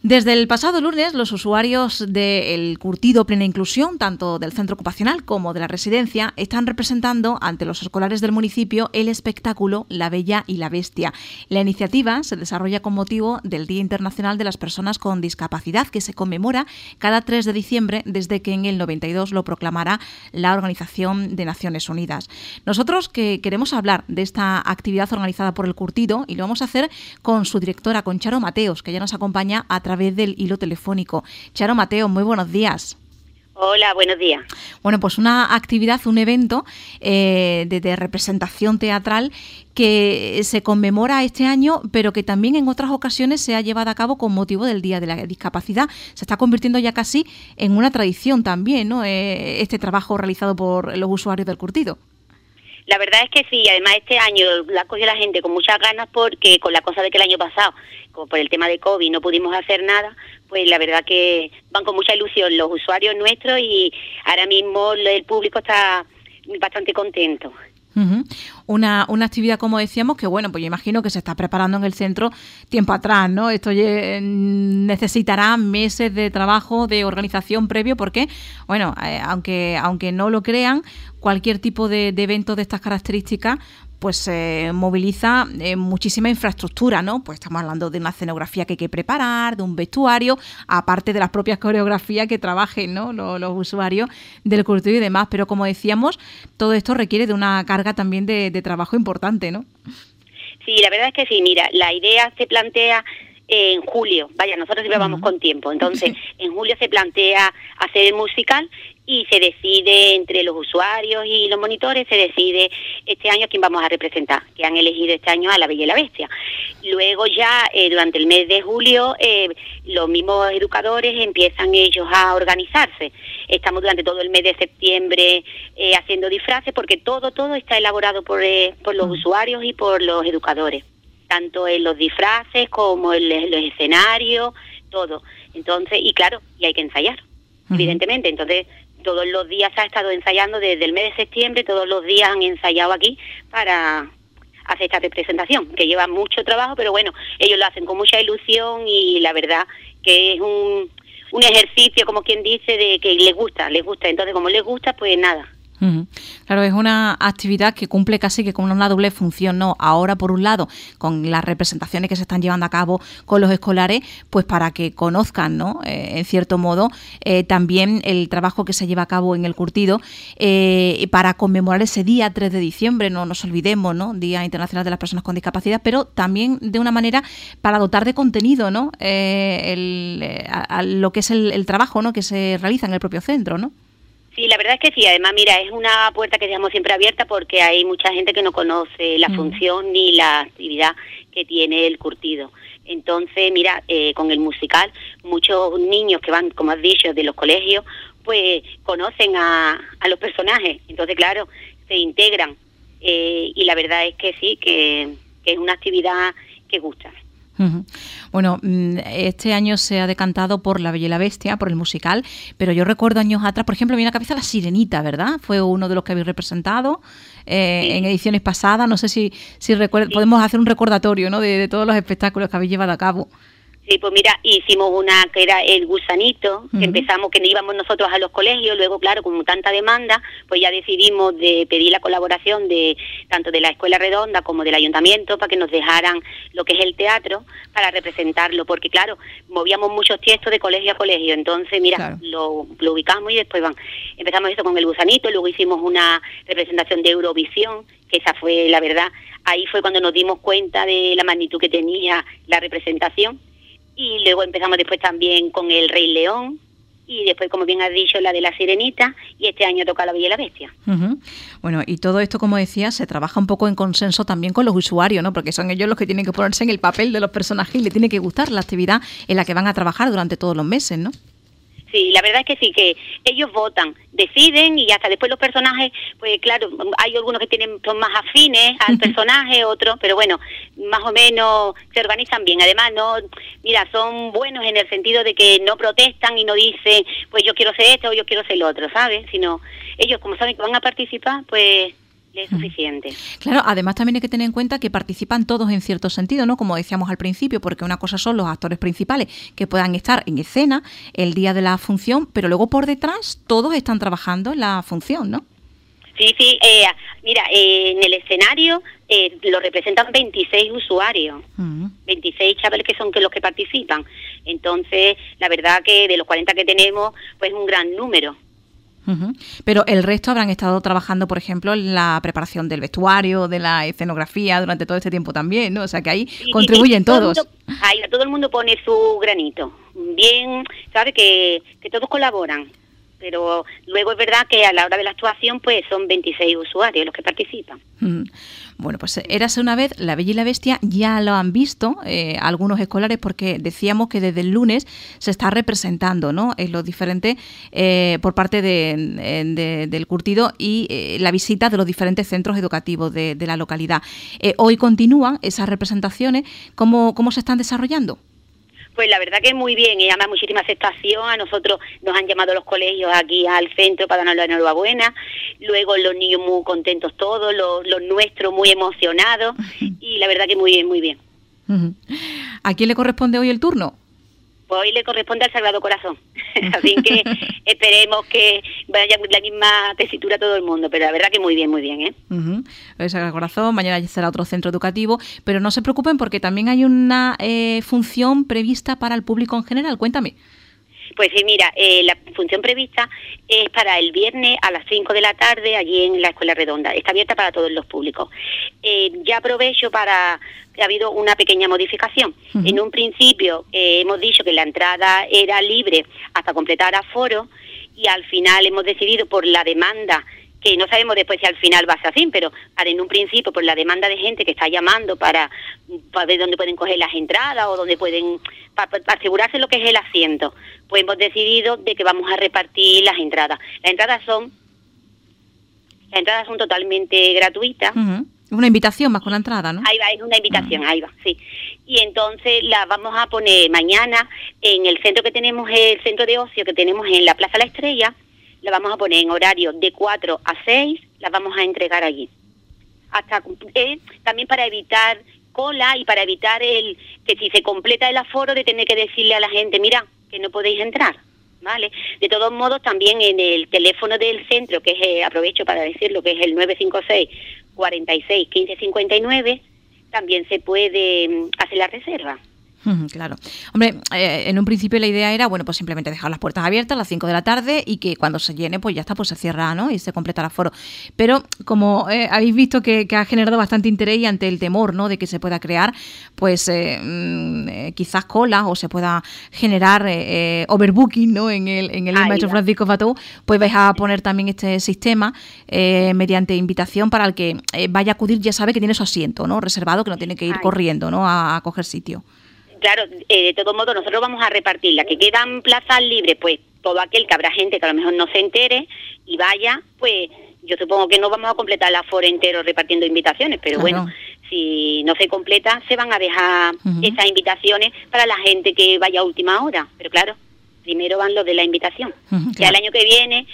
Desde el pasado lunes, los usuarios del curtido Plena Inclusión, tanto del centro ocupacional como de la residencia, están representando ante los escolares del municipio el espectáculo La Bella y la Bestia. La iniciativa se desarrolla con motivo del Día Internacional de las Personas con Discapacidad, que se conmemora cada 3 de diciembre desde que en el 92 lo proclamara la Organización de Naciones Unidas. Nosotros que queremos hablar de esta actividad organizada por el curtido y lo vamos a hacer con su directora, con Charo Mateos, que ya nos acompaña a través del hilo telefónico. Charo Mateos, muy buenos días. Hola, buenos días. Bueno, pues una actividad, un evento de representación teatral que se conmemora este año, pero que también en otras ocasiones se ha llevado a cabo con motivo del Día de la Discapacidad. Se está convirtiendo ya casi en una tradición también, ¿no? Este trabajo realizado por los usuarios del curtido. La verdad es que sí, además este año la cogió la gente con muchas ganas porque con la cosa de que el año pasado, como por el tema de COVID, no pudimos hacer nada, pues la verdad que van con mucha ilusión los usuarios nuestros y ahora mismo el público está bastante contento. Una actividad, como decíamos, que bueno, pues yo imagino que se está preparando en el centro tiempo atrás, ¿no? Esto necesitará meses de trabajo, de organización previo, porque, bueno, aunque no lo crean, cualquier tipo de evento de estas características pues moviliza muchísima infraestructura, ¿no? Pues estamos hablando de una escenografía que hay que preparar, de un vestuario, aparte de las propias coreografías que trabajen, ¿no? Los usuarios del curtido y demás. Pero como decíamos, todo esto requiere de una carga también de trabajo importante, ¿no? Sí, la verdad es que sí. Mira, la idea se plantea en julio. Vaya, nosotros siempre vamos con tiempo. Entonces, en julio se plantea hacer el musical y se decide entre los usuarios y los monitores, se decide este año a quién vamos a representar, que han elegido este año a La Bella y la Bestia. Luego ya, durante el mes de julio, los mismos educadores empiezan ellos a organizarse. Estamos durante todo el mes de septiembre haciendo disfraces, porque todo está elaborado por los usuarios y por los educadores, tanto en los disfraces como en los escenarios, todo. Entonces, y claro, y hay que ensayar, evidentemente. Entonces, todos los días se ha estado ensayando desde el mes de septiembre, todos los días han ensayado aquí para hacer esta representación, que lleva mucho trabajo, pero bueno, ellos lo hacen con mucha ilusión y la verdad que es un ejercicio, como quien dice, de que les gusta. Entonces, como les gusta, pues nada. Claro, es una actividad que cumple casi que con una doble función, ¿no? Ahora, por un lado, con las representaciones que se están llevando a cabo con los escolares, pues para que conozcan, ¿no? En cierto modo, también el trabajo que se lleva a cabo en el curtido para conmemorar ese día 3 de diciembre, no nos olvidemos, ¿no? Día Internacional de las Personas con Discapacidad, pero también de una manera para dotar de contenido, ¿no? A lo que es el trabajo, ¿no? Que se realiza en el propio centro, ¿no? Sí, la verdad es que sí. Además, mira, es una puerta que dejamos siempre abierta porque hay mucha gente que no conoce la función ni la actividad que tiene el curtido. Entonces, mira, con el musical, muchos niños que van, como has dicho, de los colegios, pues conocen a los personajes. Entonces, claro, se integran. Y la verdad es que sí, que es una actividad que gusta. Bueno, este año se ha decantado por La Bella y la Bestia, por el musical, pero yo recuerdo años atrás, por ejemplo, me viene a la cabeza La Sirenita, ¿verdad? Fue uno de los que habéis representado en ediciones pasadas. No sé si podemos hacer un recordatorio, ¿no? de todos los espectáculos que habéis llevado a cabo. Sí, pues mira, hicimos una que era El Gusanito, que empezamos, que íbamos nosotros a los colegios, luego claro, con tanta demanda, pues ya decidimos de pedir la colaboración de tanto de la Escuela Redonda como del Ayuntamiento para que nos dejaran lo que es el teatro para representarlo, porque claro, movíamos muchos textos de colegio a colegio, entonces mira, claro, lo ubicamos y después empezamos eso con El Gusanito, luego hicimos una representación de Eurovisión, que esa fue la verdad, ahí fue cuando nos dimos cuenta de la magnitud que tenía la representación. Y luego empezamos después también con El Rey León y después, como bien has dicho, la de La Sirenita, y este año toca La Bella y la Bestia. Bueno, y todo esto, como decía, se trabaja un poco en consenso también con los usuarios, ¿no? Porque son ellos los que tienen que ponerse en el papel de los personajes y les tiene que gustar la actividad en la que van a trabajar durante todos los meses, ¿no? Sí, la verdad es que sí, que ellos votan, deciden y hasta después los personajes, pues claro, hay algunos que son más afines al personaje, otros, pero bueno, más o menos se organizan bien. Además, mira, son buenos en el sentido de que no protestan y no dicen, pues yo quiero ser esto o yo quiero ser lo otro, ¿sabes? Sino ellos, como saben que van a participar, pues es suficiente. Claro, además también hay que tener en cuenta que participan todos en cierto sentido, ¿no? Como decíamos al principio, porque una cosa son los actores principales que puedan estar en escena el día de la función, pero luego por detrás todos están trabajando en la función, ¿no? Sí, mira, en el escenario lo representan 26 usuarios, 26 chavales que son los que participan. Entonces, la verdad que de los 40 que tenemos, pues es un gran número. Pero el resto habrán estado trabajando, por ejemplo, en la preparación del vestuario, de la escenografía durante todo este tiempo también, ¿no? O sea que ahí contribuyen todos. Todo el mundo pone su granito. Bien, sabe que todos colaboran. Pero luego es verdad que a la hora de la actuación pues son 26 usuarios los que participan. Bueno, pues Érase una vez, La Bella y la Bestia, ya lo han visto algunos escolares, porque decíamos que desde el lunes se está representando, ¿no?, en los diferentes, por parte del curtido y la visita de los diferentes centros educativos de la localidad. Hoy continúan esas representaciones. ¿Cómo se están desarrollando? Pues la verdad que muy bien, y además muchísima aceptación. A nosotros nos han llamado los colegios aquí al centro para darnos la enhorabuena. Luego los niños muy contentos todos, los nuestros muy emocionados, y la verdad que muy bien, muy bien. ¿A quién le corresponde hoy el turno? Pues hoy le corresponde al Sagrado Corazón. Así que esperemos que vaya la misma tesitura a todo el mundo, pero la verdad que muy bien, ¿eh? El Sagrado Corazón, mañana será otro centro educativo, pero no se preocupen porque también hay una función prevista para el público en general. Cuéntame. Pues sí, mira, la función prevista es para el viernes a las 5 de la tarde allí en la Escuela Redonda. Está abierta para todos los públicos. Ya aprovecho ha habido una pequeña modificación. En un principio hemos dicho que la entrada era libre hasta completar aforo, y al final hemos decidido, por la demanda, que no sabemos después si al final va a ser así, pero en un principio, por la demanda de gente que está llamando para ver dónde pueden coger las entradas o dónde pueden, para asegurarse lo que es el asiento, pues hemos decidido de que vamos a repartir las entradas. Las entradas son totalmente gratuitas. Una invitación más con la entrada, ¿no? Ahí va, es una invitación, ahí va, sí. Y entonces las vamos a poner mañana en el centro que tenemos, el centro de ocio que tenemos en la Plaza La Estrella. La vamos a poner en horario de 4 a 6, las vamos a entregar allí. También para evitar cola y para evitar que si se completa el aforo de tener que decirle a la gente, mira, que no podéis entrar, ¿vale? De todos modos, también en el teléfono del centro, que es, aprovecho para decirlo, que es el 956 46 15 59, también se puede hacer la reserva. Claro. Hombre, en un principio la idea era, bueno, pues simplemente dejar las puertas abiertas a las 5 de la tarde y que cuando se llene, pues ya está, pues se cierra, ¿no? Y se completa el aforo. Pero como habéis visto que ha generado bastante interés, y ante el temor, ¿no?, de que se pueda crear, pues quizás cola, o se pueda generar overbooking, ¿no?, en el Maestro Francisco Fatou, pues vais a poner también este sistema mediante invitación para el que vaya a acudir, ya sabe que tiene su asiento, ¿no?, reservado, que no tiene que ir corriendo, ¿no?, a coger sitio. Claro, de todo modo nosotros vamos a repartir las que quedan plazas libres, pues todo aquel que habrá gente que a lo mejor no se entere y vaya, pues yo supongo que no vamos a completar el aforo entero repartiendo invitaciones, pero bueno, si no se completa se van a dejar esas invitaciones para la gente que vaya a última hora, pero claro, primero van los de la invitación. Ya el año que viene,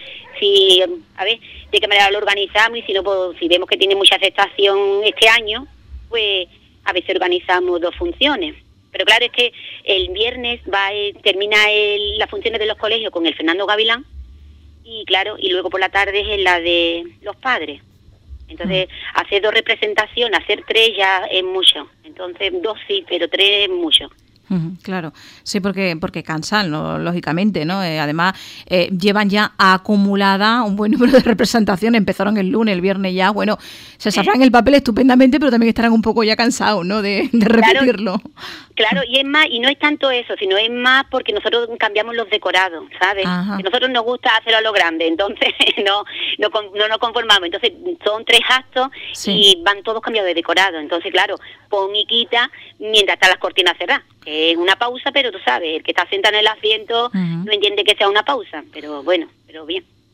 a ver de qué manera lo organizamos, y si no, pues, si vemos que tiene mucha aceptación este año, pues a veces organizamos 2 funciones. Pero claro, es que el viernes termina las funciones de los colegios con el Fernando Gavilán, y claro, y luego por la tarde es la de los padres. Entonces, hacer 2 representaciones, hacer 3 ya es mucho. Entonces, 2 sí, pero 3 es mucho. Claro, sí, porque cansan, ¿no?, lógicamente, ¿no? Además, llevan ya acumulada un buen número de representaciones. Empezaron el lunes, el viernes ya, bueno, se sabrán el papel estupendamente, pero también estarán un poco ya cansados, ¿no?, de repetirlo. Claro, y es más, y no es tanto eso, sino es más porque nosotros cambiamos los decorados, ¿sabes? Que nosotros nos gusta hacerlo a lo grande, entonces no nos conformamos. Entonces son 3 actos y van todos cambiados de decorado. Entonces, claro, pon y quita mientras están las cortinas cerradas. Es una pausa, pero tú sabes, el que está sentado en el asiento no entiende que sea una pausa, pero bueno, pero bien.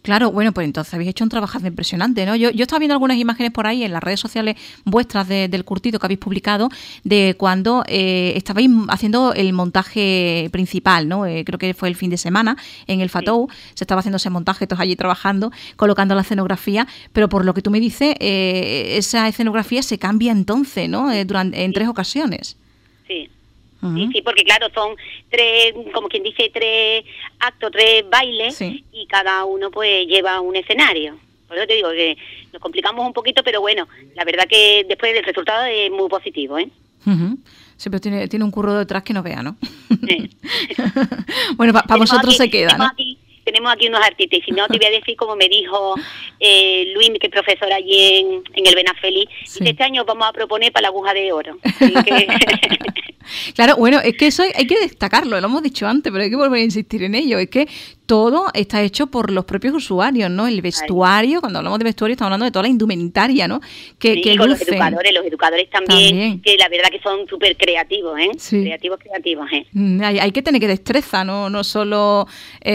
Claro, bueno, pues entonces habéis hecho un trabajo impresionante, ¿no? Yo estaba viendo algunas imágenes por ahí en las redes sociales vuestras del curtido que habéis publicado de cuando estabais haciendo el montaje principal, ¿no? Creo que fue el fin de semana en el Fatou, se estaba haciendo ese montaje, todos allí trabajando, colocando la escenografía, pero por lo que tú me dices, esa escenografía se cambia entonces, ¿no? En 3 ocasiones. Sí. Sí, porque claro, son 3, como quien dice, 3 actos, 3 bailes, y cada uno pues lleva un escenario. Por eso te digo que nos complicamos un poquito, pero bueno, la verdad que después el resultado es muy positivo, ¿eh? Sí, pero tiene un curro detrás que no vea, ¿no? Sí. Bueno, para vosotros se queda, ¿no? Tenemos aquí unos artistas, y si no te voy a decir como me dijo Luis, que es profesor allí en el Benafeli, dice, este año vamos a proponer para la aguja de oro. Así que... Claro, bueno, es que eso hay que destacarlo, lo hemos dicho antes, pero hay que volver a insistir en ello, es que todo está hecho por los propios usuarios, ¿no? El vestuario, cuando hablamos de vestuario estamos hablando de toda la indumentaria, ¿no? Que con los educadores también, que la verdad que son súper creativos, ¿eh? Sí. Creativos, ¿eh? Hay que tener que destreza, no solo,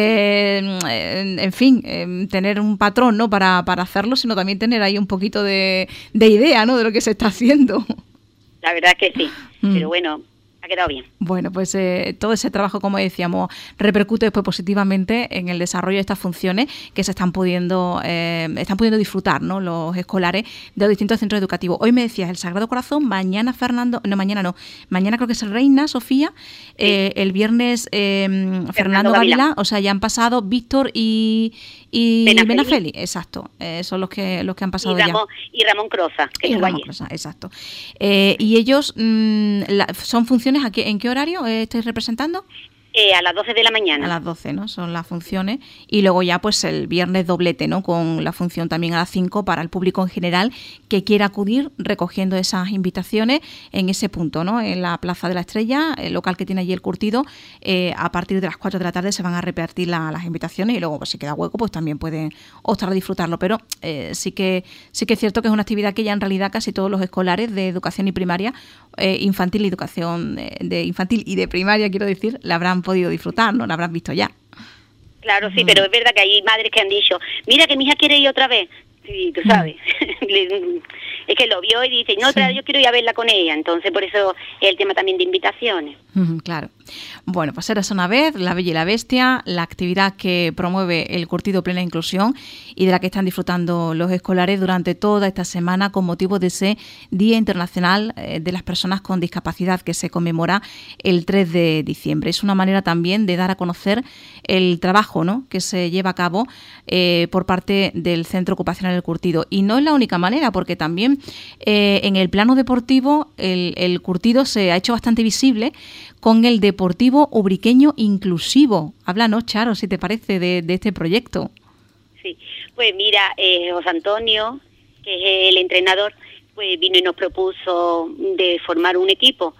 en fin, tener un patrón, ¿no? Para hacerlo, sino también tener ahí un poquito de idea, ¿no? De lo que se está haciendo. La verdad que sí, pero bueno... Ha quedado bien. Bueno, pues todo ese trabajo, como decíamos, repercute después positivamente en el desarrollo de estas funciones que se están pudiendo disfrutar, ¿no? Los escolares de los distintos centros educativos. Hoy me decías el Sagrado Corazón, mañana mañana creo que es el Reina Sofía, el viernes Fernando Gavilán, o sea, ya han pasado Víctor y Benafeli, exacto, son los que han pasado y Ramón Croza, que Ramón Croza, exacto. Y ellos son funciones, ¿en qué horario estáis representando? A las 12 de la mañana. A las 12, ¿no? Son las funciones. Y luego ya pues el viernes doblete, ¿no? Con la función también a las 5 para el público en general que quiera acudir recogiendo esas invitaciones en ese punto, ¿no? En la Plaza de la Estrella, el local que tiene allí el curtido, a partir de las 4 de la tarde se van a repartir las invitaciones y luego pues si queda hueco pues también pueden optar a disfrutarlo. Pero sí que es cierto que es una actividad que ya en realidad casi todos los escolares de educación y primaria, infantil y educación de infantil y de primaria, quiero decir, la habrán podido disfrutar, ¿no? La habrán visto ya. Claro, sí, pero es verdad que hay madres que han dicho, mira que mi hija quiere ir otra vez. Sí, tú sabes. Es que lo vio y dice, no, yo quiero ir a verla con ella. Entonces, por eso es el tema también de invitaciones. Claro. Bueno, pues Érase una vez, La Bella y la Bestia, la actividad que promueve el curtido Plena Inclusión y de la que están disfrutando los escolares durante toda esta semana con motivo de ese Día Internacional de las Personas con Discapacidad que se conmemora el 3 de diciembre. Es una manera también de dar a conocer el trabajo, ¿no? Que se lleva a cabo por parte del Centro Ocupacional El Curtido. Y no es la única manera, porque también en el plano deportivo el curtido se ha hecho bastante visible con el Deportivo Ubriqueño Inclusivo. Háblanos, Charo, si te parece, de este proyecto. Sí, pues mira, José Antonio, que es el entrenador, pues vino y nos propuso de formar un equipo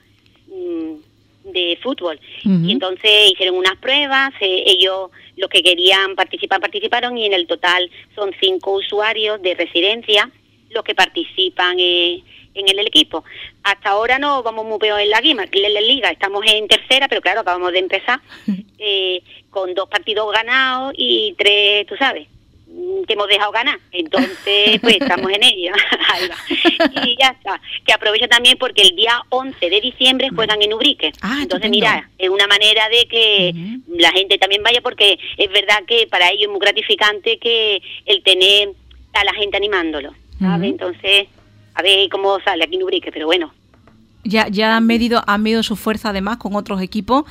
de fútbol. Y entonces hicieron unas pruebas, ellos los que querían participar participaron, y en el total son 5 usuarios de residencia los que participan en el equipo. Hasta ahora no vamos muy peor en la liga, estamos en tercera, pero claro, acabamos de empezar con 2 partidos ganados y 3, tú sabes, que hemos dejado ganar. Entonces, pues estamos en ello. Ahí va. Y ya está. Que aprovecho también porque el día 11 de diciembre juegan en Ubrique. Entonces, mira, es una manera de que la gente también vaya, porque es verdad que para ellos es muy gratificante que el tener a la gente animándolo, ¿sabes? Entonces, a ver cómo sale aquí en Ubrique, pero bueno. Ya han medido su fuerza además con otros equipos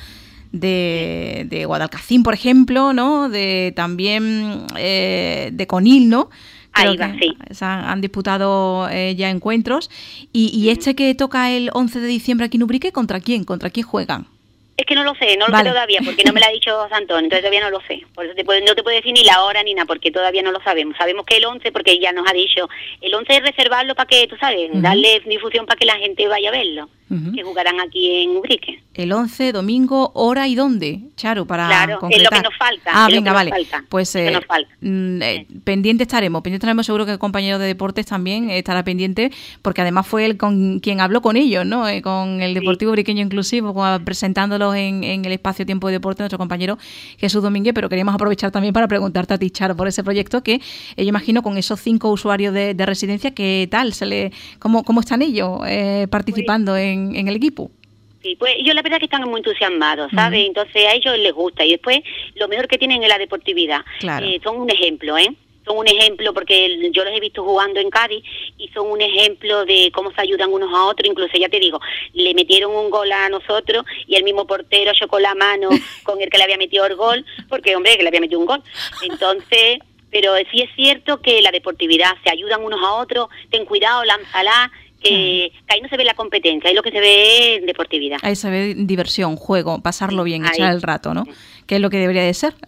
de Guadalcacín, por ejemplo, ¿no? También de Conil, ¿no? Ahí va, sí. Han disputado ya encuentros. Y este que toca el 11 de diciembre aquí en Ubrique, ¿contra quién? ¿Contra quién juegan? Es que no lo sé, no lo sé todavía, porque no me lo ha dicho Santón, entonces todavía no lo sé. Por eso no te puedo decir ni la hora ni nada, porque todavía no lo sabemos. Sabemos que el 11, porque ya nos ha dicho, el 11 es reservarlo para que, tú sabes, darle difusión para que la gente vaya a verlo. que jugarán aquí en Ubrique. El 11, domingo, hora y dónde, Charo, para claro, concretar. Es lo que nos falta. Ah, venga, vale. Pues pendiente estaremos seguro que el compañero de deportes también estará pendiente, porque además fue él con quien habló con ellos, ¿no? Con el Deportivo Ubriqueño Inclusivo, presentándolos en el espacio Tiempo de Deporte, nuestro compañero Jesús Domínguez, pero queríamos aprovechar también para preguntarte a ti, Charo, por ese proyecto que yo imagino con esos 5 usuarios de residencia, ¿qué tal? ¿Cómo están ellos participando en el equipo? Sí, pues yo la verdad que están muy entusiasmados, ¿sabes? Entonces a ellos les gusta, y después lo mejor que tienen es la deportividad. Claro. Son un ejemplo, son un ejemplo, porque yo los he visto jugando en Cádiz y son un ejemplo de cómo se ayudan unos a otros. Incluso, ya te digo, le metieron un gol a nosotros y el mismo portero chocó la mano con el que le había metido el gol, porque, hombre, que le había metido un gol. Entonces, pero sí es cierto que la deportividad, se ayudan unos a otros, ten cuidado, lánzala, que ahí no se ve la competencia, ahí lo que se ve es deportividad. Ahí se ve diversión, juego, pasarlo bien, echar el rato, ¿no? Que es lo que debería de ser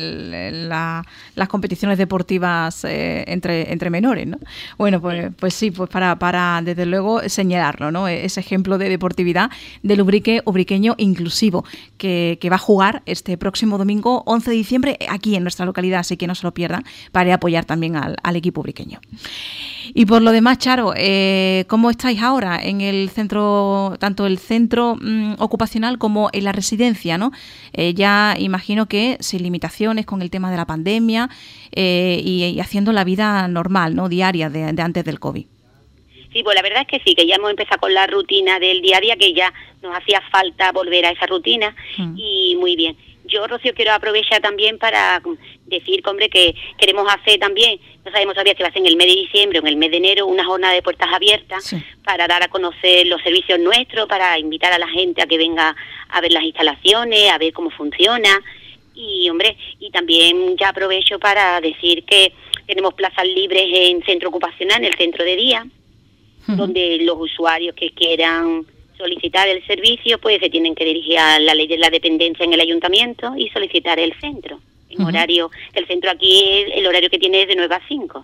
las competiciones deportivas entre menores, ¿no? Bueno, pues sí, pues para desde luego señalarlo, ¿no? Ese ejemplo de deportividad del ubriqueño inclusivo que va a jugar este próximo domingo 11 de diciembre aquí en nuestra localidad, así que no se lo pierdan, para apoyar también al equipo ubriqueño. Y por lo demás, Charo, ¿cómo estáis ahora en el centro, tanto el centro ocupacional como en la residencia, ¿no? Ya imagino que sin limitaciones con el tema de la pandemia y haciendo la vida normal, ¿no? Diaria de antes del COVID. Sí, pues la verdad es que sí, que ya hemos empezado con la rutina del día a día, que ya nos hacía falta volver a esa rutina y muy bien. Yo, Rocío, quiero aprovechar también para decir, hombre, que queremos hacer también, no sabemos todavía si va a ser en el mes de diciembre o en el mes de enero, una jornada de puertas abiertas para dar a conocer los servicios nuestros, para invitar a la gente a que venga a ver las instalaciones, a ver cómo funciona. Y, hombre, y también ya aprovecho para decir que tenemos plazas libres en centro ocupacional, en el centro de día, donde los usuarios que quieran solicitar el servicio, pues se tienen que dirigir a la ley de la dependencia en el ayuntamiento y solicitar el centro. En horario, el centro aquí, el horario que tiene es de 9 a 5.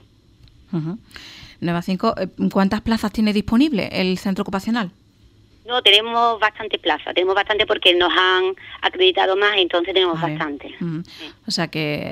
9 a 5. ¿Cuántas plazas tiene disponible el centro ocupacional? No, tenemos bastante porque nos han acreditado más, entonces tenemos bastante. Sí. O sea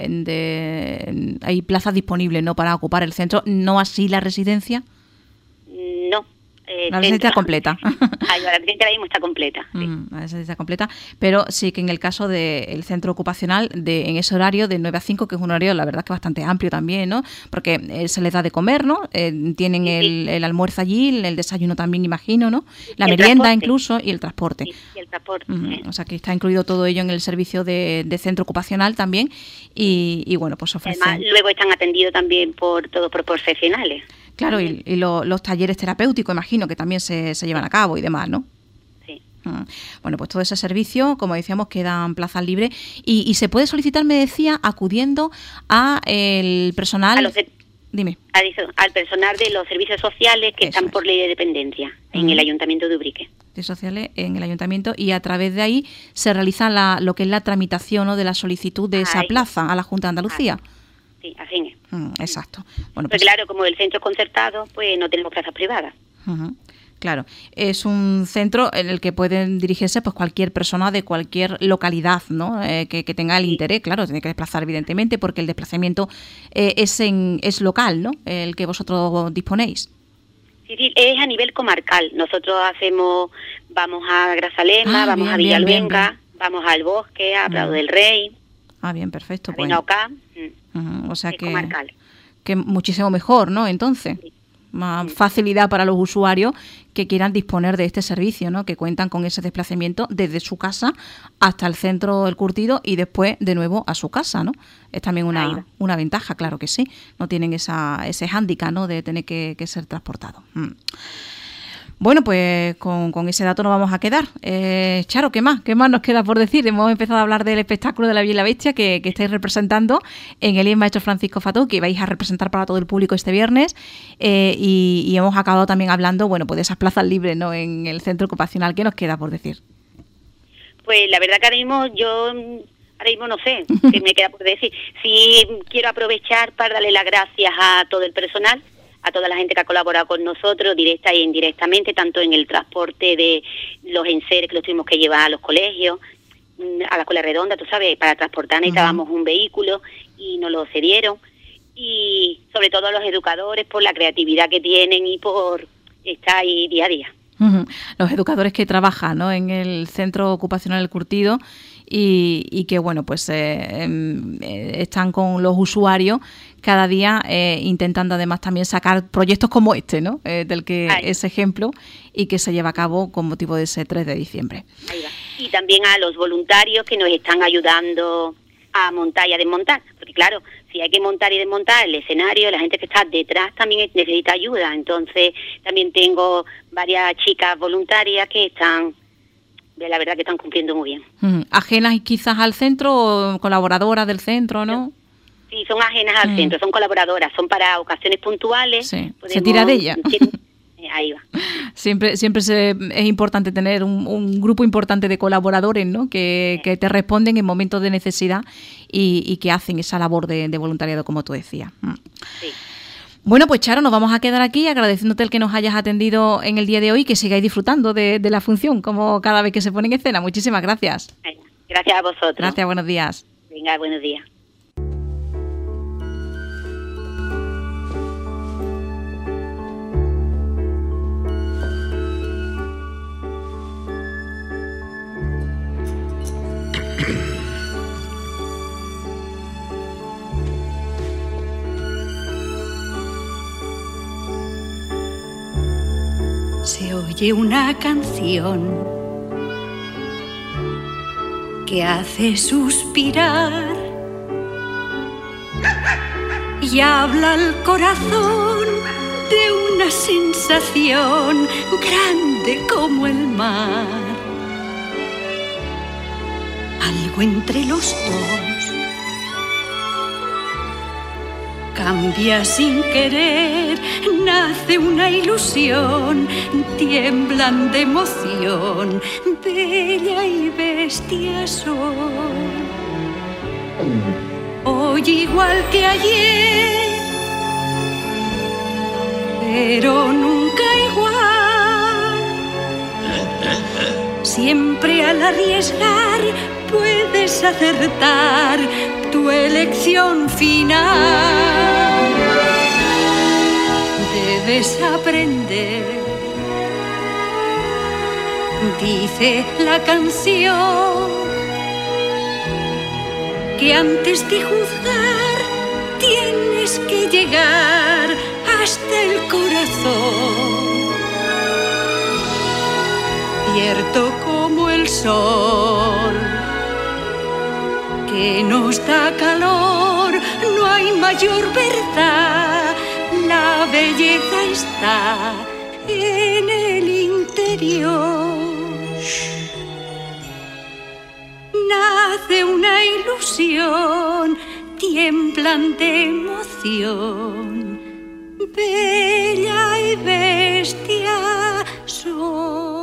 que hay plazas disponibles, ¿no?, para ocupar el centro, no así la residencia. No. La residencia completa. La residencia ahora mismo está completa. Sí. La residencia completa, pero sí que en el caso del centro ocupacional, en ese horario de 9 a 5, que es un horario, la verdad, que bastante amplio también, ¿no? Porque se les da de comer, ¿no? Tienen el almuerzo allí, el desayuno también, imagino, ¿no? La merienda transporte. Incluso, y el transporte. Y el transporte. O sea que está incluido todo ello en el servicio de centro ocupacional también, y bueno, pues ofrecen. Además, luego están atendidos también por profesionales. Claro, y los talleres terapéuticos, imagino, que también se llevan a cabo y demás, ¿no? Sí. Bueno, pues todo ese servicio, como decíamos, quedan plazas libres y se puede solicitar, me decía, acudiendo a el personal... Dime. Al personal de los servicios sociales que están por ley de dependencia en el Ayuntamiento de Ubrique. Sociales en el ayuntamiento, y a través de ahí se realiza lo que es la tramitación, ¿no?, de la solicitud de esa plaza a la Junta de Andalucía. Sí, así es. Exacto. Bueno, pues claro, como el centro es concertado, pues no tenemos plazas privadas. Claro, es un centro en el que pueden dirigirse pues cualquier persona de cualquier localidad, ¿no? Que tenga el interés, claro, tiene que desplazar evidentemente, porque el desplazamiento es local, ¿no?, el que vosotros disponéis. Sí, es a nivel comarcal. Nosotros vamos a Grazalema, vamos a Villaluenga, vamos al Bosque, a Prado del Rey. Bien, perfecto. Pues. Acá. O sea que comarcal. Que muchísimo mejor, ¿no? Entonces, más facilidad para los usuarios que quieran disponer de este servicio, ¿no? Que cuentan con ese desplazamiento desde su casa hasta el centro del curtido y después de nuevo a su casa, ¿no? Es también una ventaja, claro que sí. No tienen ese hándicap, ¿no?, de tener que ser transportados. Bueno, pues con ese dato nos vamos a quedar. Charo, ¿qué más nos queda por decir? Hemos empezado a hablar del espectáculo de La Bella y la Bestia que estáis representando en el IES Maestro Francisco Fató, que vais a representar para todo el público este viernes, y hemos acabado también hablando, bueno, pues de esas plazas libres, ¿no?, en el centro ocupacional. ¿Qué nos queda por decir? Pues la verdad que ahora mismo no sé qué me queda por decir. Sí, quiero aprovechar para darle las gracias a todo el personal, a toda la gente que ha colaborado con nosotros, directa e indirectamente, tanto en el transporte de los enseres que los tuvimos que llevar a los colegios, a la escuela redonda, tú sabes, para transportar necesitábamos un vehículo y nos lo cedieron. Y sobre todo a los educadores por la creatividad que tienen y por estar ahí día a día. Los educadores que trabajan, ¿no?, en el Centro Ocupacional El Curtido y que, bueno, pues están con los usuarios cada día intentando además también sacar proyectos como este, ¿no?, del que es ejemplo y que se lleva a cabo con motivo de ese 3 de diciembre. Ahí va. Y también a los voluntarios que nos están ayudando a montar y a desmontar, porque claro, si hay que montar y desmontar el escenario, la gente que está detrás también necesita ayuda. Entonces también tengo varias chicas voluntarias que están, la verdad que están cumpliendo muy bien. ¿Ajenas quizás al centro o colaboradoras del centro, no? Sí, son ajenas al centro, son colaboradoras, son para ocasiones puntuales. Sí. Se tira de ella. Ahí va. Siempre es importante tener un grupo importante de colaboradores, ¿no?, que te responden en momentos de necesidad y que hacen esa labor de voluntariado, como tú decías. Sí. Bueno, pues Charo, nos vamos a quedar aquí agradeciéndote el que nos hayas atendido en el día de hoy y que sigáis disfrutando de la función, como cada vez que se pone en escena. Muchísimas gracias. Gracias a vosotros. Gracias, buenos días. Venga, buenos días. Se oye una canción que hace suspirar y habla al corazón de una sensación grande como el mar. Algo entre los dos cambia sin querer, nace una ilusión, tiemblan de emoción, bella y bestia son. Hoy igual que ayer, pero nunca igual. Siempre al arriesgar puedes acertar tu elección final. Debes aprender, dice la canción, que antes de juzgar tienes que llegar hasta el corazón. Cierto como el sol que nos da calor, no hay mayor verdad, la belleza está en el interior. Nace una ilusión, tiemblan de emoción, bella y bestia son.